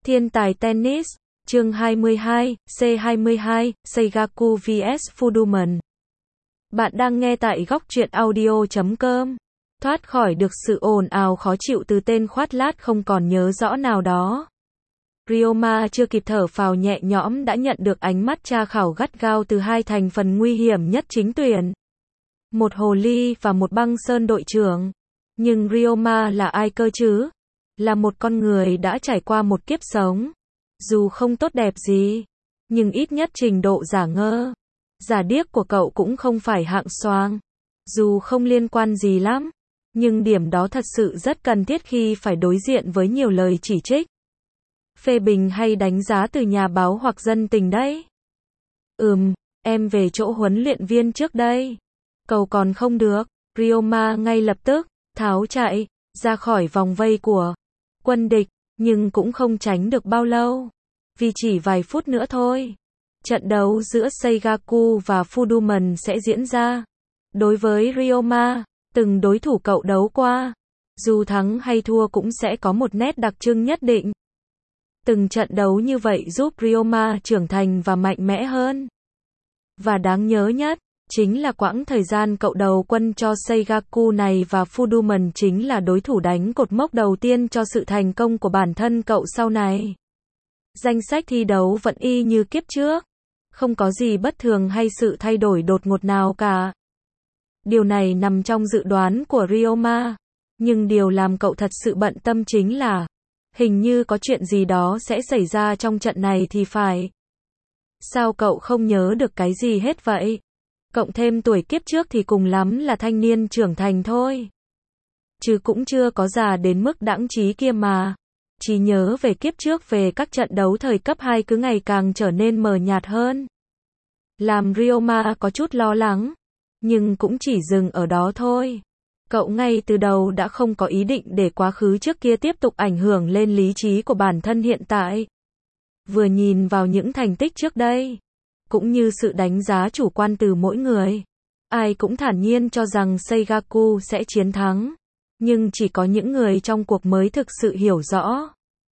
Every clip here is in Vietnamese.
Thiên tài tennis, chương 22, C22, Seigaku vs Fuduman. Bạn đang nghe tại góc truyện audio.com. Thoát khỏi được sự ồn ào khó chịu từ tên khoát lát không còn nhớ rõ nào đó. Ryoma chưa kịp thở phào nhẹ nhõm đã nhận được ánh mắt tra khảo gắt gao từ hai thành phần nguy hiểm nhất chính tuyển. Một hồ ly và một băng sơn đội trưởng. Nhưng Ryoma là ai cơ chứ? Là một con người đã trải qua một kiếp sống. Dù không tốt đẹp gì, nhưng ít nhất trình độ giả ngơ, giả điếc của cậu cũng không phải hạng xoang. Dù không liên quan gì lắm, nhưng điểm đó thật sự rất cần thiết khi phải đối diện với nhiều lời chỉ trích, phê bình hay đánh giá từ nhà báo hoặc dân tình đấy. Em về chỗ huấn luyện viên trước đây. Cầu còn không được. Ryoma ngay lập tức tháo chạy ra khỏi vòng vây của quân địch, nhưng cũng không tránh được bao lâu. Vì chỉ vài phút nữa thôi, trận đấu giữa Seigaku và Fuduman sẽ diễn ra. Đối với Ryoma, từng đối thủ cậu đấu qua, dù thắng hay thua cũng sẽ có một nét đặc trưng nhất định. Từng trận đấu như vậy giúp Ryoma trưởng thành và mạnh mẽ hơn. Và đáng nhớ nhất, chính là quãng thời gian cậu đầu quân cho Seigaku này và Fuduman chính là đối thủ đánh cột mốc đầu tiên cho sự thành công của bản thân cậu sau này. Danh sách thi đấu vẫn y như kiếp trước. Không có gì bất thường hay sự thay đổi đột ngột nào cả. Điều này nằm trong dự đoán của Ryoma. Nhưng điều làm cậu thật sự bận tâm chính là hình như có chuyện gì đó sẽ xảy ra trong trận này thì phải. Sao cậu không nhớ được cái gì hết vậy? Cộng thêm tuổi kiếp trước thì cùng lắm là thanh niên trưởng thành thôi. Chứ cũng chưa có già đến mức đãng trí kia mà. Chỉ nhớ về kiếp trước về các trận đấu thời cấp 2 cứ ngày càng trở nên mờ nhạt hơn. Làm Ryoma có chút lo lắng. Nhưng cũng chỉ dừng ở đó thôi. Cậu ngay từ đầu đã không có ý định để quá khứ trước kia tiếp tục ảnh hưởng lên lý trí của bản thân hiện tại. Vừa nhìn vào những thành tích trước đây, cũng như sự đánh giá chủ quan từ mỗi người, ai cũng thản nhiên cho rằng Seigaku sẽ chiến thắng. Nhưng chỉ có những người trong cuộc mới thực sự hiểu rõ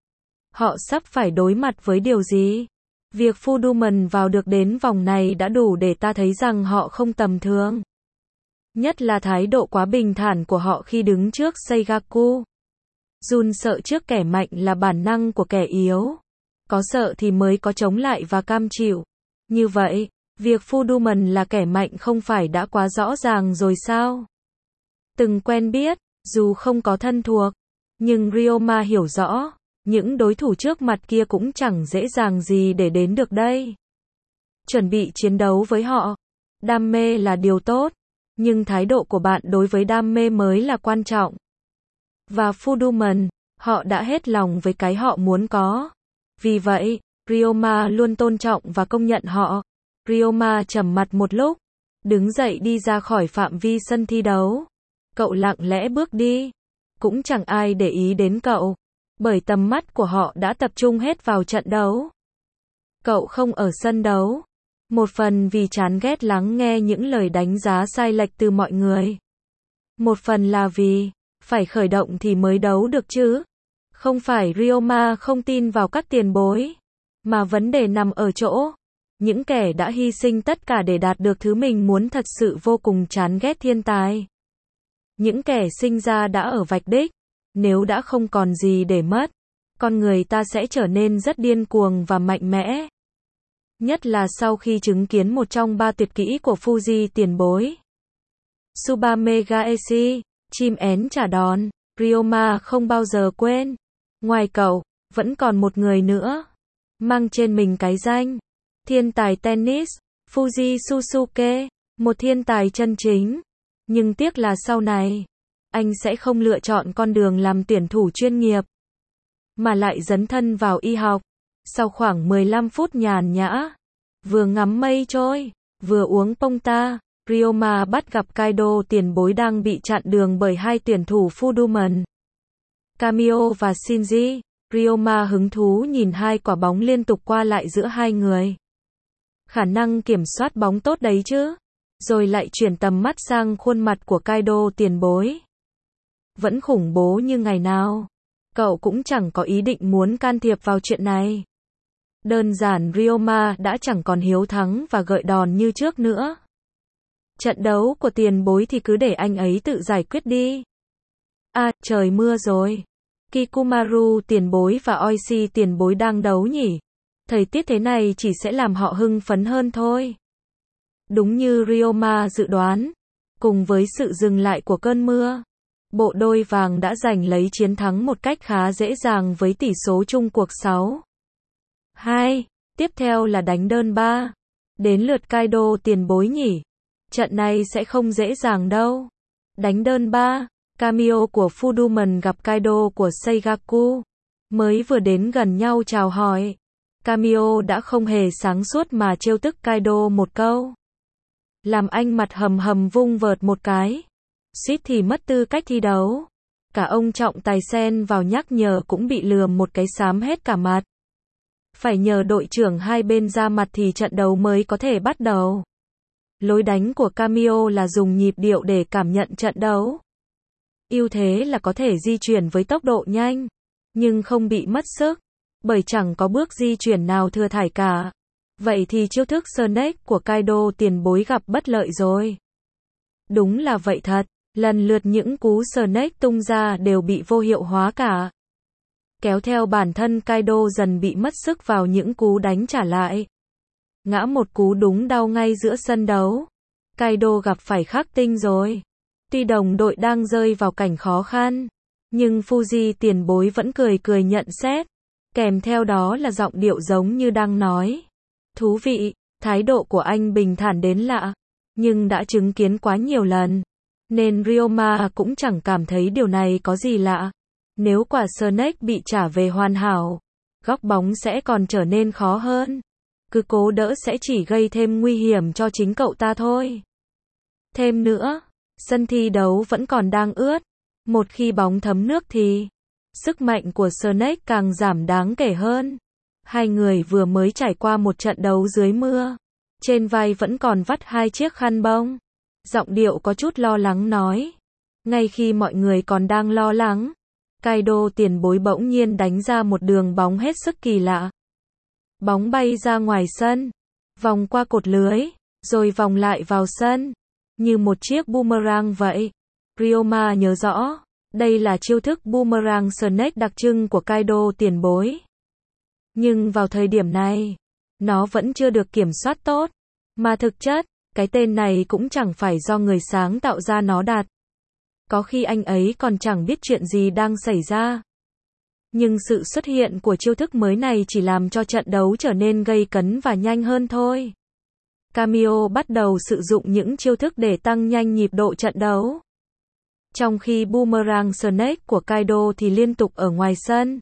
họ sắp phải đối mặt với điều gì. Việc Fuduman vào được đến vòng này đã đủ để ta thấy rằng họ không tầm thường. Nhất là thái độ quá bình thản của họ khi đứng trước Seigaku. Run sợ trước kẻ mạnh là bản năng của kẻ yếu. Có sợ thì mới có chống lại và cam chịu. Như vậy, việc Fuduman là kẻ mạnh không phải đã quá rõ ràng rồi sao? Từng quen biết, dù không có thân thuộc, nhưng Ryoma hiểu rõ, những đối thủ trước mặt kia cũng chẳng dễ dàng gì để đến được đây. Chuẩn bị chiến đấu với họ. Đam mê là điều tốt, nhưng thái độ của bạn đối với đam mê mới là quan trọng. Và Fuduman, họ đã hết lòng với cái họ muốn có. Vì vậy, Ryoma luôn tôn trọng và công nhận họ. Ryoma trầm mặt một lúc, đứng dậy đi ra khỏi phạm vi sân thi đấu. Cậu lặng lẽ bước đi. Cũng chẳng ai để ý đến cậu, bởi tầm mắt của họ đã tập trung hết vào trận đấu. Cậu không ở sân đấu. Một phần vì chán ghét lắng nghe những lời đánh giá sai lệch từ mọi người. Một phần là vì phải khởi động thì mới đấu được chứ. Không phải Ryoma không tin vào các tiền bối, mà vấn đề nằm ở chỗ những kẻ đã hy sinh tất cả để đạt được thứ mình muốn thật sự vô cùng chán ghét thiên tài. Những kẻ sinh ra đã ở vạch đích. Nếu đã không còn gì để mất, con người ta sẽ trở nên rất điên cuồng và mạnh mẽ. Nhất là sau khi chứng kiến một trong ba tuyệt kỹ của Fuji tiền bối. Tsubame Gaeshi, chim én trả đòn. Ryoma không bao giờ quên. Ngoài cậu, vẫn còn một người nữa. Mang trên mình cái danh thiên tài tennis, Fuji Susuke. Một thiên tài chân chính. Nhưng tiếc là sau này, anh sẽ không lựa chọn con đường làm tuyển thủ chuyên nghiệp, mà lại dấn thân vào y học. Sau khoảng 15 phút nhàn nhã, vừa ngắm mây trôi, vừa uống Ponta, Ryoma bắt gặp Kaido tiền bối đang bị chặn đường bởi hai tuyển thủ Fuduman, Kamio và Shinji. Ryoma hứng thú nhìn hai quả bóng liên tục qua lại giữa hai người. Khả năng kiểm soát bóng tốt đấy chứ. Rồi lại chuyển tầm mắt sang khuôn mặt của Kaido tiền bối. Vẫn khủng bố như ngày nào. Cậu cũng chẳng có ý định muốn can thiệp vào chuyện này. Đơn giản Ryoma đã chẳng còn hiếu thắng và gợi đòn như trước nữa. Trận đấu của tiền bối thì cứ để anh ấy tự giải quyết đi. À, trời mưa rồi. Kikumaru tiền bối và Oishi tiền bối đang đấu nhỉ? Thời tiết thế này chỉ sẽ làm họ hưng phấn hơn thôi. Đúng như Ryoma dự đoán, cùng với sự dừng lại của cơn mưa, bộ đôi vàng đã giành lấy chiến thắng một cách khá dễ dàng với tỷ số chung cuộc 6-2. Tiếp theo là đánh đơn 3. Đến lượt Kaido tiền bối nhỉ? Trận này sẽ không dễ dàng đâu. Đánh đơn 3. Cameo của Fuduman gặp Kaido của Seigaku. Mới vừa đến gần nhau chào hỏi, Cameo đã không hề sáng suốt mà trêu tức Kaido một câu, làm anh mặt hầm hầm vung vợt một cái, suýt thì mất tư cách thi đấu. Cả ông trọng tài xen vào nhắc nhở cũng bị lườm một cái xám hết cả mặt. Phải nhờ đội trưởng hai bên ra mặt thì trận đấu mới có thể bắt đầu. Lối đánh của Cameo là dùng nhịp điệu để cảm nhận trận đấu. Ưu thế là có thể di chuyển với tốc độ nhanh, nhưng không bị mất sức, bởi chẳng có bước di chuyển nào thừa thải cả. Vậy thì chiêu thức Snake của Kaido tiền bối gặp bất lợi rồi. Đúng là vậy thật, lần lượt những cú Snake tung ra đều bị vô hiệu hóa cả. Kéo theo bản thân Kaido dần bị mất sức vào những cú đánh trả lại. Ngã một cú đúng đau ngay giữa sân đấu. Kaido gặp phải khắc tinh rồi. Tuy đồng đội đang rơi vào cảnh khó khăn, nhưng Fuji tiền bối vẫn cười cười nhận xét. Kèm theo đó là giọng điệu giống như đang nói. Thú vị, thái độ của anh bình thản đến lạ, nhưng đã chứng kiến quá nhiều lần, nên Ryoma cũng chẳng cảm thấy điều này có gì lạ. Nếu quả Snake bị trả về hoàn hảo, góc bóng sẽ còn trở nên khó hơn. Cứ cố đỡ sẽ chỉ gây thêm nguy hiểm cho chính cậu ta thôi. Thêm nữa, sân thi đấu vẫn còn đang ướt. Một khi bóng thấm nước thì sức mạnh của Snake càng giảm đáng kể hơn. Hai người vừa mới trải qua một trận đấu dưới mưa. Trên vai vẫn còn vắt hai chiếc khăn bông. Giọng điệu có chút lo lắng nói. Ngay khi mọi người còn đang lo lắng, Kaido tiền bối bỗng nhiên đánh ra một đường bóng hết sức kỳ lạ. Bóng bay ra ngoài sân, vòng qua cột lưới, rồi vòng lại vào sân, như một chiếc boomerang vậy. Ryoma nhớ rõ, đây là chiêu thức boomerang Snake đặc trưng của Kaido tiền bối. Nhưng vào thời điểm này, nó vẫn chưa được kiểm soát tốt. Mà thực chất, cái tên này cũng chẳng phải do người sáng tạo ra nó đặt. Có khi anh ấy còn chẳng biết chuyện gì đang xảy ra. Nhưng sự xuất hiện của chiêu thức mới này chỉ làm cho trận đấu trở nên gay cấn và nhanh hơn thôi. Cameo bắt đầu sử dụng những chiêu thức để tăng nhanh nhịp độ trận đấu. Trong khi Boomerang Snake của Kaido thì liên tục ở ngoài sân.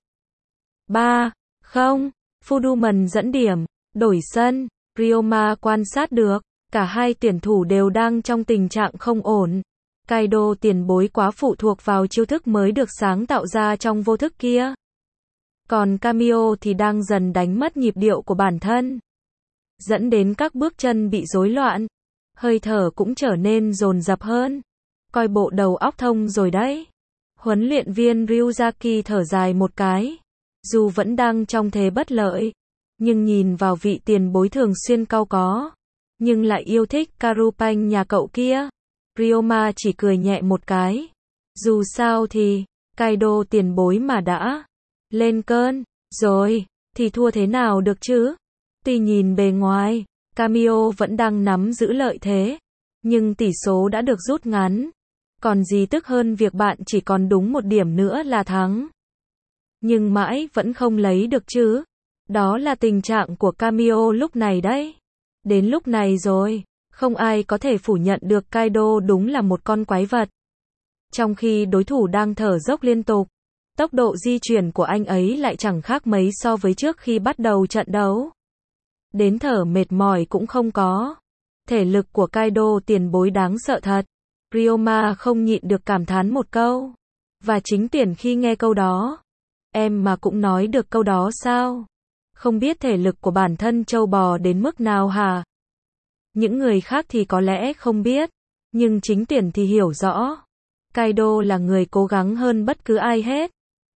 3-0, Fuduman dẫn điểm, đổi sân, Ryoma quan sát được, cả hai tuyển thủ đều đang trong tình trạng không ổn. Kaido tiền bối quá phụ thuộc vào chiêu thức mới được sáng tạo ra trong vô thức kia. Còn Cameo thì đang dần đánh mất nhịp điệu của bản thân, dẫn đến các bước chân bị rối loạn, hơi thở cũng trở nên dồn dập hơn. Coi bộ đầu óc thông rồi đấy. Huấn luyện viên Ryuzaki thở dài một cái. Dù vẫn đang trong thế bất lợi, nhưng nhìn vào vị tiền bối thường xuyên cau có, nhưng lại yêu thích Karupanh nhà cậu kia, Ryoma chỉ cười nhẹ một cái. Dù sao thì, Kaido tiền bối mà đã lên cơn rồi, thì thua thế nào được chứ? Tuy nhìn bề ngoài, Cameo vẫn đang nắm giữ lợi thế, nhưng tỷ số đã được rút ngắn. Còn gì tức hơn việc bạn chỉ còn đúng một điểm nữa là thắng. Nhưng mãi vẫn không lấy được chứ. Đó là tình trạng của Cameo lúc này đấy. Đến lúc này rồi, không ai có thể phủ nhận được Kaido đúng là một con quái vật. Trong khi đối thủ đang thở dốc liên tục, tốc độ di chuyển của anh ấy lại chẳng khác mấy so với trước khi bắt đầu trận đấu. Đến thở mệt mỏi cũng không có. Thể lực của Kaido tiền bối đáng sợ thật. Ryoma không nhịn được cảm thán một câu. Và chính tuyển khi nghe câu đó. Em mà cũng nói được câu đó sao? Không biết thể lực của bản thân trâu bò đến mức nào hả? Những người khác thì có lẽ không biết, nhưng chính tuyển thì hiểu rõ. Kaido là người cố gắng hơn bất cứ ai hết.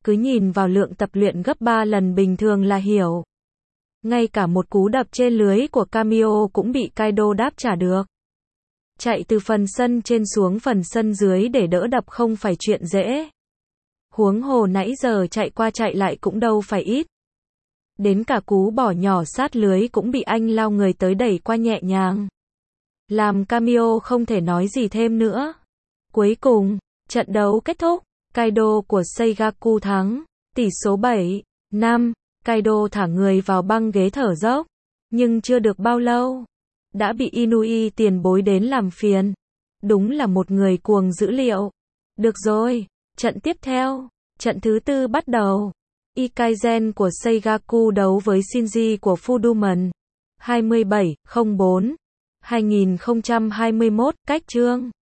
cứ nhìn vào lượng tập luyện gấp 3 lần bình thường là hiểu. Ngay cả một cú đập trên lưới của Kamio cũng bị Kaido đáp trả được. Chạy từ phần sân trên xuống phần sân dưới để đỡ đập không phải chuyện dễ. Huống hồ nãy giờ chạy qua chạy lại cũng đâu phải ít. Đến cả cú bỏ nhỏ sát lưới cũng bị anh lao người tới đẩy qua nhẹ nhàng. Làm Kamio không thể nói gì thêm nữa. Cuối cùng, trận đấu kết thúc, Kaido của Seigaku thắng, tỷ số 7-5, Kaido thả người vào băng ghế thở dốc, nhưng chưa được bao lâu, đã bị Inui tiền bối đến làm phiền. Đúng là một người cuồng dữ liệu. Được rồi, trận tiếp theo, trận thứ 4 bắt đầu. Ikaizen của Seigaku đấu với Shinji của Fuduman. 27/04/2021, cách chương.